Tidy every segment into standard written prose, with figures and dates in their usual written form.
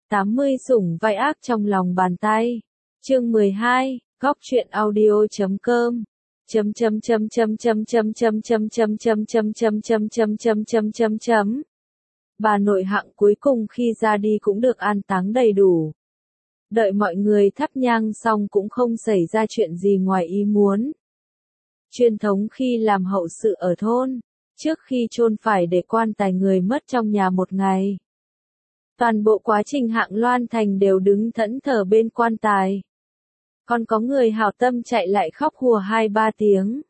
80 sủng vai ác trong lòng bàn tay. Chương 12, góc truyện audio.com. Bà nội Hạng cuối cùng khi ra đi cũng được an táng đầy đủ. Đợi mọi người thắp nhang xong cũng không xảy ra chuyện gì ngoài ý muốn. Truyền thống khi làm hậu sự ở thôn, trước khi chôn phải để quan tài người mất trong nhà một ngày. Toàn bộ quá trình Hạng Loan Thành đều đứng thẫn thờ bên quan tài. Còn có người hảo tâm chạy lại khóc hùa 2-3 tiếng.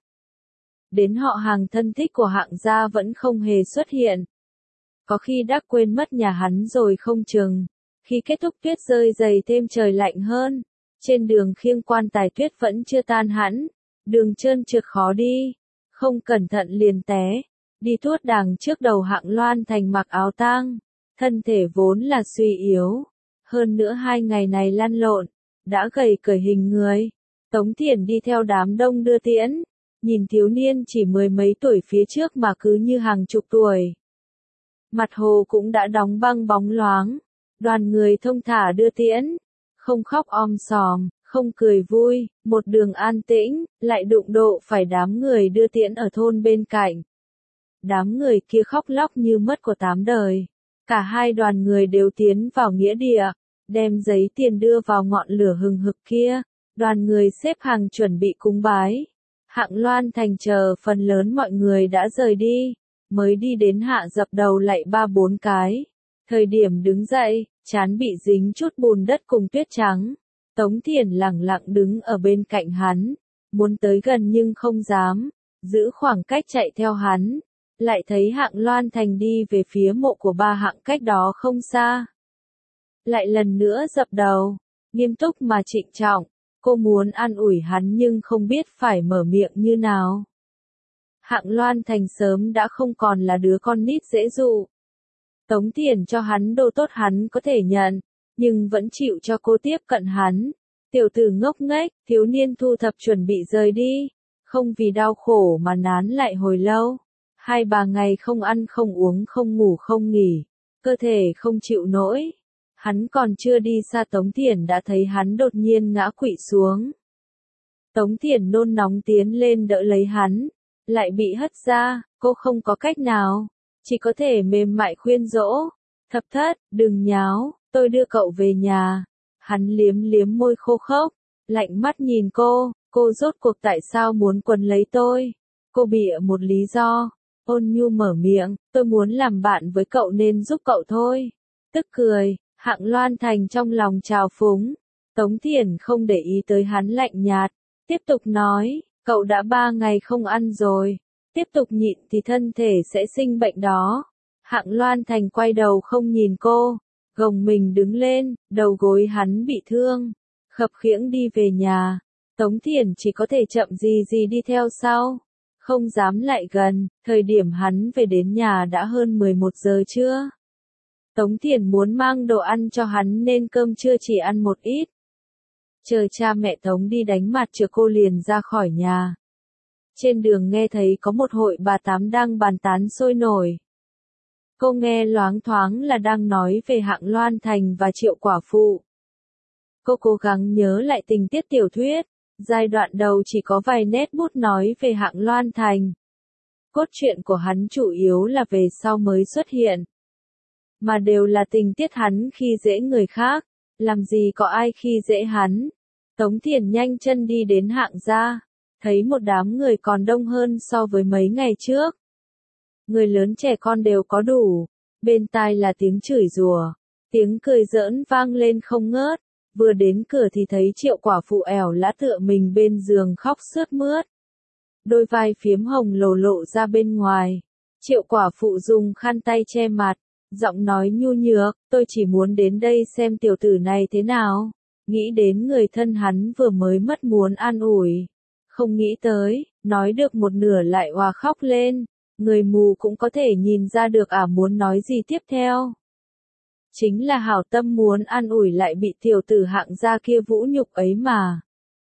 Đến họ hàng thân thích của Hạng gia vẫn không hề xuất hiện. Có khi đã quên mất nhà hắn rồi không chừng. Khi kết thúc tuyết rơi dày thêm trời lạnh hơn. Trên đường khiêng quan tài tuyết vẫn chưa tan hẳn. Đường trơn trượt khó đi. Không cẩn thận liền té. Đi tuốt đàng trước đầu Hạng Loan Thành mặc áo tang. Thân thể vốn là suy yếu. Hơn nữa 2 ngày này lăn lộn. Đã gầy cởi hình người. Tống Thiển đi theo đám đông đưa tiễn. Nhìn thiếu niên chỉ 10 mấy tuổi phía trước mà cứ như hàng chục tuổi. Mặt hồ cũng đã đóng băng bóng loáng. Đoàn người thông thả đưa tiễn. Không khóc om sòm, không cười vui, một đường an tĩnh, lại đụng độ phải đám người đưa tiễn ở thôn bên cạnh. Đám người kia khóc lóc như mất của 8 đời. Cả hai đoàn người đều tiến vào nghĩa địa, đem giấy tiền đưa vào ngọn lửa hừng hực kia. Đoàn người xếp hàng chuẩn bị cúng bái. Hạng Loan Thành chờ phần lớn mọi người đã rời đi, mới đi đến hạ dập đầu lạy 3-4 cái. Thời điểm đứng dậy, trán bị dính chút bùn đất cùng tuyết trắng. Tống Thiển lẳng lặng đứng ở bên cạnh hắn, muốn tới gần nhưng không dám, giữ khoảng cách chạy theo hắn. Lại thấy Hạng Loan Thành đi về phía mộ của ba Hạng cách đó không xa. Lại lần nữa dập đầu, nghiêm túc mà trịnh trọng. Cô muốn an ủi hắn nhưng không biết phải mở miệng như nào. Hạng Loan Thành sớm đã không còn là đứa con nít dễ dụ. Tống Thiển cho hắn đồ tốt hắn có thể nhận, nhưng vẫn chịu cho cô tiếp cận hắn. Tiểu tử ngốc nghếch, thiếu niên thu thập chuẩn bị rời đi. Không vì đau khổ mà nán lại hồi lâu. 2-3 ngày không ăn không uống không ngủ không nghỉ. Cơ thể không chịu nổi. Hắn còn chưa đi xa Tống Thiển đã thấy hắn đột nhiên ngã quỵ xuống. Tống Thiển nôn nóng tiến lên đỡ lấy hắn. Lại bị hất ra, cô không có cách nào. Chỉ có thể mềm mại khuyên dỗ. Thập Thất, đừng nháo, tôi đưa cậu về nhà. Hắn liếm liếm môi khô khốc, lạnh mắt nhìn cô rốt cuộc tại sao muốn quấn lấy tôi? Cô bịa một lý do, ôn nhu mở miệng, tôi muốn làm bạn với cậu nên giúp cậu thôi. Tức cười, Hạng Loan Thành trong lòng trào phúng. Tống Thiển không để ý tới hắn lạnh nhạt, tiếp tục nói, cậu đã 3 ngày không ăn rồi. Tiếp tục nhịn thì thân thể sẽ sinh bệnh đó. Hạng Loan Thành quay đầu không nhìn cô, gồng mình đứng lên, đầu gối hắn bị thương, khập khiễng đi về nhà. Tống Thiển chỉ có thể chậm gì đi theo sau, không dám lại gần. Thời điểm hắn về đến nhà đã hơn 11 giờ trưa. Tống Thiển muốn mang đồ ăn cho hắn nên cơm trưa chỉ ăn một ít. Chờ cha mẹ Tống đi đánh mặt trừ cô liền ra khỏi nhà. Trên đường nghe thấy có một hội bà tám đang bàn tán sôi nổi. Cô nghe loáng thoáng là đang nói về Hạng Loan Thành và Triệu quả phụ. Cô cố gắng nhớ lại tình tiết tiểu thuyết. Giai đoạn đầu chỉ có vài nét bút nói về Hạng Loan Thành. Cốt truyện của hắn chủ yếu là về sau mới xuất hiện. Mà đều là tình tiết hắn khi dễ người khác. Làm gì có ai khi dễ hắn. Tống Thiển nhanh chân đi đến Hạng gia. Thấy một đám người còn đông hơn so với mấy ngày trước. Người lớn trẻ con đều có đủ. Bên tai là tiếng chửi rủa, tiếng cười giỡn vang lên không ngớt. Vừa đến cửa thì thấy Triệu quả phụ ẻo lã tựa mình bên giường khóc sướt mướt. Đôi vai phiếm hồng lộ ra bên ngoài. Triệu quả phụ dùng khăn tay che mặt, giọng nói nhu nhược, tôi chỉ muốn đến đây xem tiểu tử này thế nào. Nghĩ đến người thân hắn vừa mới mất muốn an ủi. Không nghĩ tới, nói được một nửa lại òa khóc lên. Người mù cũng có thể nhìn ra được muốn nói gì tiếp theo. Chính là hảo tâm muốn an ủi lại bị tiểu tử Hạng gia kia vũ nhục ấy mà.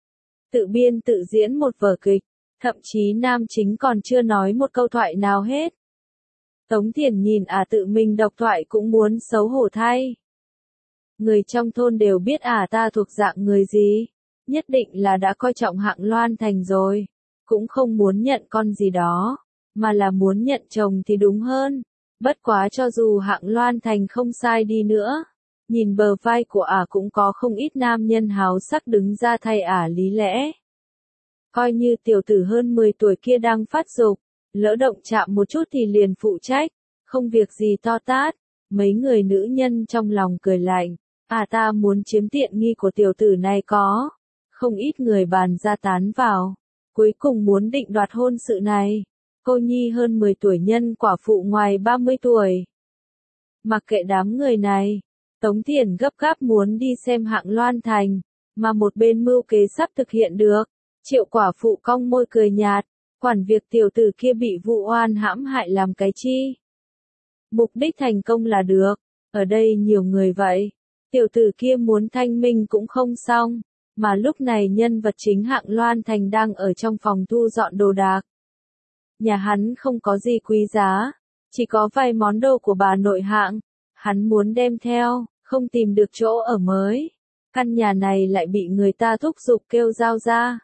Tự biên tự diễn một vở kịch, thậm chí nam chính còn chưa nói một câu thoại nào hết. Tống Thiển nhìn tự mình độc thoại cũng muốn xấu hổ thay. Người trong thôn đều biết ta thuộc dạng người gì. Nhất định là đã coi trọng Hạng Loan Thành rồi. Cũng không muốn nhận con gì đó, mà là muốn nhận chồng thì đúng hơn. Bất quá cho dù Hạng Loan Thành không sai đi nữa, nhìn bờ vai của cũng có không ít nam nhân háo sắc đứng ra thay lý lẽ. Coi như tiểu tử hơn 10 tuổi kia đang phát dục, lỡ động chạm một chút thì liền phụ trách, không việc gì to tát. Mấy người nữ nhân trong lòng cười lạnh, ta muốn chiếm tiện nghi của tiểu tử này có. Không ít người bàn ra tán vào, cuối cùng muốn định đoạt hôn sự này. Cô nhi hơn 10 tuổi nhân quả phụ ngoài 30 tuổi. Mặc kệ đám người này, Tống Thiển gấp gáp muốn đi xem Hạng Loan Thành, mà một bên mưu kế sắp thực hiện được. Triệu quả phụ cong môi cười nhạt, quản việc tiểu tử kia bị vụ oan hãm hại làm cái chi. Mục đích thành công là được, ở đây nhiều người vậy, tiểu tử kia muốn thanh minh cũng không xong, mà lúc này nhân vật chính Hạng Loan Thành đang ở trong phòng thu dọn đồ đạc. Nhà hắn không có gì quý giá, chỉ có vài món đồ của bà nội Hạng, hắn muốn đem theo, không tìm được chỗ ở mới. Căn nhà này lại bị người ta thúc giục kêu giao ra.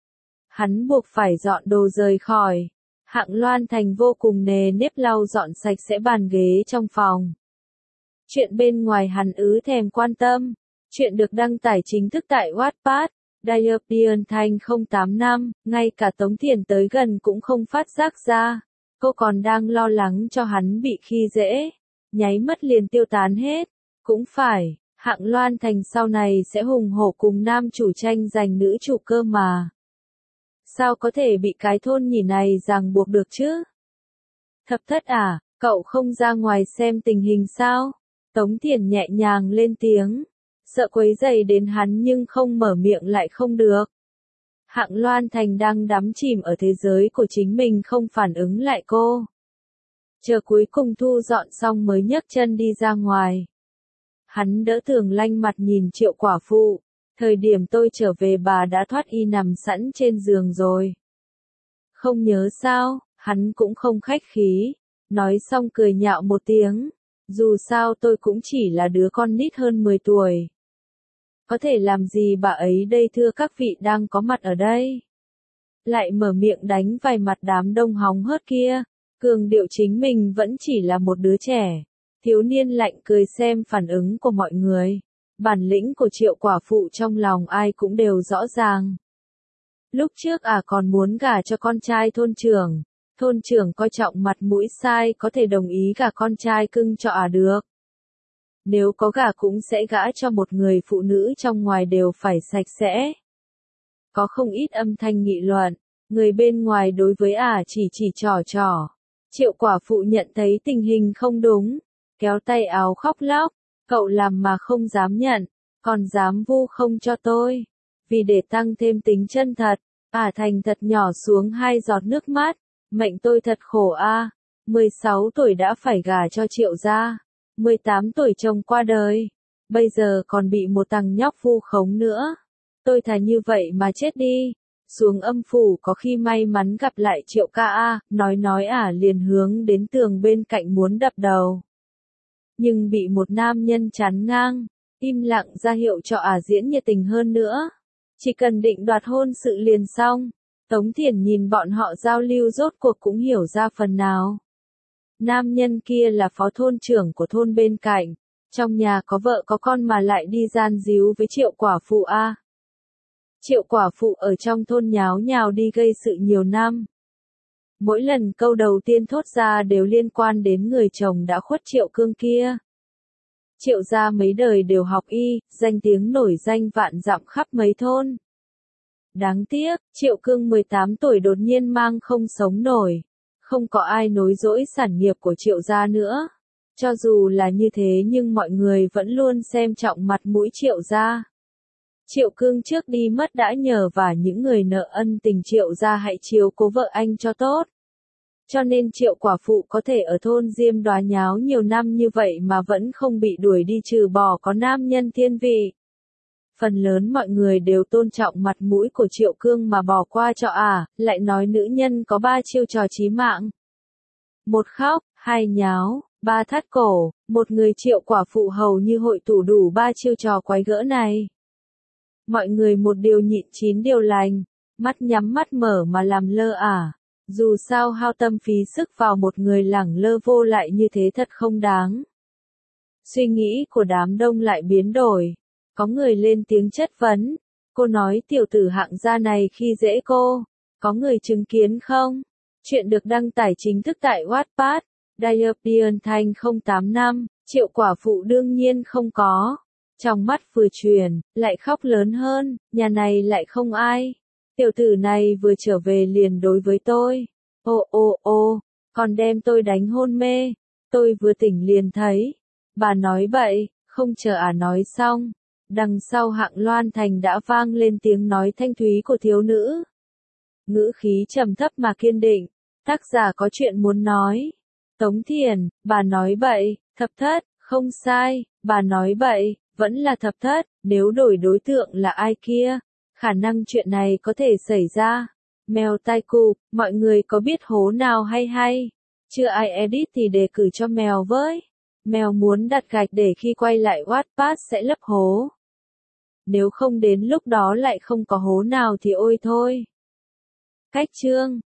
Hắn buộc phải dọn đồ rời khỏi. Hạng Loan Thành vô cùng nề nếp lau dọn sạch sẽ bàn ghế trong phòng. Chuyện bên ngoài hắn thèm quan tâm. Chuyện được đăng tải chính thức tại Wattpad. Diệp Thanh 085, ngay cả Tống Thiển tới gần cũng không phát giác ra. Cô còn đang lo lắng cho hắn bị khi dễ. Nháy mắt liền tiêu tán hết. Cũng phải, Hạng Loan Thành sau này sẽ hùng hổ cùng nam chủ tranh giành nữ chủ cơ mà. Sao có thể bị cái thôn nhỉ này ràng buộc được chứ? Thập thất cậu không ra ngoài xem tình hình sao? Tống Thiển nhẹ nhàng lên tiếng, sợ quấy rầy đến hắn nhưng không mở miệng lại không được. Hạng Loan Thành đang đắm chìm ở thế giới của chính mình không phản ứng lại cô. Chờ cuối cùng thu dọn xong mới nhấc chân đi ra ngoài. Hắn đỡ Thường lanh mặt nhìn Triệu quả phụ. Thời điểm tôi trở về bà đã thoát y nằm sẵn trên giường rồi. Không nhớ sao, hắn cũng không khách khí. Nói xong cười nhạo một tiếng. Dù sao tôi cũng chỉ là đứa con nít hơn 10 tuổi. Có thể làm gì bà ấy đây thưa các vị đang có mặt ở đây. Lại mở miệng đánh vài mặt đám đông hóng hớt kia. Cường điệu chính mình vẫn chỉ là một đứa trẻ. Thiếu niên lạnh cười xem phản ứng của mọi người. Bản lĩnh của Triệu quả phụ trong lòng ai cũng đều rõ ràng. Lúc trước còn muốn gả cho con trai thôn trưởng coi trọng mặt mũi sai có thể đồng ý gả con trai cưng cho được. Nếu có gả cũng sẽ gả cho một người phụ nữ trong ngoài đều phải sạch sẽ. Có không ít âm thanh nghị luận, người bên ngoài đối với chỉ trò. Triệu quả phụ nhận thấy tình hình không đúng, kéo tay áo khóc lóc. Cậu làm mà không dám nhận, còn dám vu không cho tôi. Vì để tăng thêm tính chân thật, thành thật nhỏ xuống 2 giọt nước mắt. Mệnh tôi thật khổ 16 tuổi đã phải gả cho Triệu gia. 18 tuổi chồng qua đời. Bây giờ còn bị một thằng nhóc vu khống nữa. Tôi thà như vậy mà chết đi. Xuống âm phủ có khi may mắn gặp lại Triệu ca nói liền hướng đến tường bên cạnh muốn đập đầu. Nhưng bị một nam nhân chắn ngang, im lặng ra hiệu cho diễn nhiệt tình hơn nữa. Chỉ cần định đoạt hôn sự liền xong. Tống Thiển nhìn bọn họ giao lưu rốt cuộc cũng hiểu ra phần nào. Nam nhân kia là phó thôn trưởng của thôn bên cạnh. Trong nhà có vợ có con mà lại đi gian díu với Triệu quả phụ Triệu quả phụ ở trong thôn nháo nhào đi gây sự nhiều năm. Mỗi lần câu đầu tiên thốt ra đều liên quan đến người chồng đã khuất Triệu Cương kia. Triệu gia mấy đời đều học y, danh tiếng nổi danh vạn dặm khắp mấy thôn. Đáng tiếc, Triệu Cương 18 tuổi đột nhiên mang không sống nổi. Không có ai nối dõi sản nghiệp của Triệu gia nữa. Cho dù là như thế nhưng mọi người vẫn luôn xem trọng mặt mũi Triệu gia. Triệu Cương trước đi mất đã nhờ và những người nợ ân tình Triệu gia hãy chiếu cố vợ anh cho tốt. Cho nên Triệu quả phụ có thể ở thôn Diêm Đoá nháo nhiều năm như vậy mà vẫn không bị đuổi đi trừ bỏ có nam nhân thiên vị. Phần lớn mọi người đều tôn trọng mặt mũi của Triệu Cương mà bỏ qua cho lại nói nữ nhân có 3 chiêu trò chí mạng. 1 khóc, 2 nháo, Ba thắt cổ, một người triệu quả phụ hầu như hội tụ đủ ba chiêu trò quái gỡ này. Mọi người một điều nhịn chín điều lành, mắt nhắm mắt mở mà làm lơ ả. Dù sao hao tâm phí sức vào một người lẳng lơ vô lại như thế thật không đáng. Suy nghĩ của đám đông lại biến đổi. Có người lên tiếng chất vấn. Cô nói tiểu tử hạng gia này khi dễ cô. Có người chứng kiến không? Chuyện được đăng tải chính thức tại Wattpad. Diapian Thanh 085, triệu quả phụ đương nhiên không có. Trong mắt vừa truyền, lại khóc lớn hơn, nhà này lại không ai. Tiểu tử này vừa trở về liền đối với tôi. Ô, còn đem tôi đánh hôn mê. Tôi vừa tỉnh liền thấy. Bà nói bậy, không chờ ả nói xong. Đằng sau hạng loan thành đã vang lên tiếng nói thanh thúy của thiếu nữ. Ngữ khí trầm thấp mà kiên định. Tác giả có chuyện muốn nói. Tống Thiền, bà nói bậy, thập thất, không sai, bà nói bậy, vẫn là thập thất, nếu đổi đối tượng là ai kia, khả năng chuyện này có thể xảy ra. Mèo tai cụp, mọi người có biết hố nào hay? Chưa ai edit thì đề cử cho mèo với. Mèo muốn đặt gạch để khi quay lại Wattpad sẽ lấp hố. Nếu không đến lúc đó lại không có hố nào thì ôi thôi. Cách chương